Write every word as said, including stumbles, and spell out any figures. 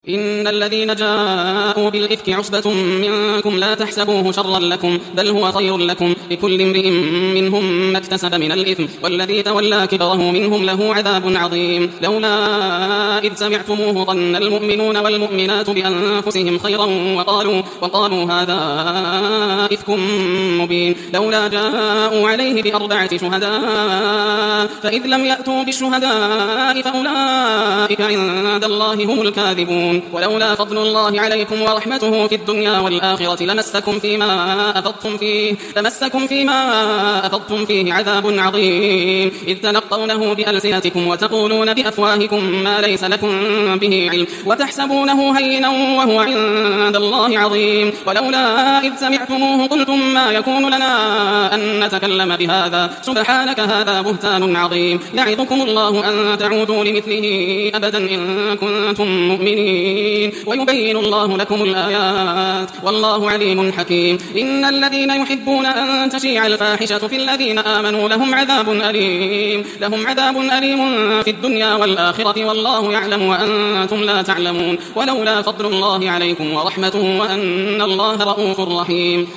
إن الذين جاءوا بالإفك عصبة منكم لا تحسبوه شرا لكم بل هو خير لكم لكل امرئ منهم ما اكتسب من الإثم والذي تولى كبره منهم له عذاب عظيم لولا إذ سمعتموه ظن المؤمنون والمؤمنات بأنفسهم خيرا وقالوا, وقالوا هذا إفك مبين لولا جاءوا عليه بأربعة شهداء فإذ لم يأتوا بالشهداء فأولئك عند الله هم الكاذبون ولولا فضل الله عليكم ورحمته في الدنيا والآخرة لمسكم فيما أفضتم فيه لمسكم فيما أفضتم فيه عذاب عظيم إذ تلقونه بألسنتكم وتقولون بأفواهكم ما ليس لكم به علم وتحسبونه هينا وهو عند الله عظيم ولولا إذ سمعتموه قلتم ما يكون لنا أن نتكلم بهذا سبحانك هذا بهتان عظيم يعظكم الله أن تعودوا لمثله أبدا إن كنتم مؤمنين ويبين الله لكم الآيات والله عليم حكيم إن الذين يحبون أن تشيع الفاحشة في الذين آمنوا لهم عذاب أليم لهم عذاب أليم في الدنيا والآخرة والله يعلم وأنتم لا تعلمون ولولا فضل الله عليكم ورحمته وأن الله رؤوف رحيم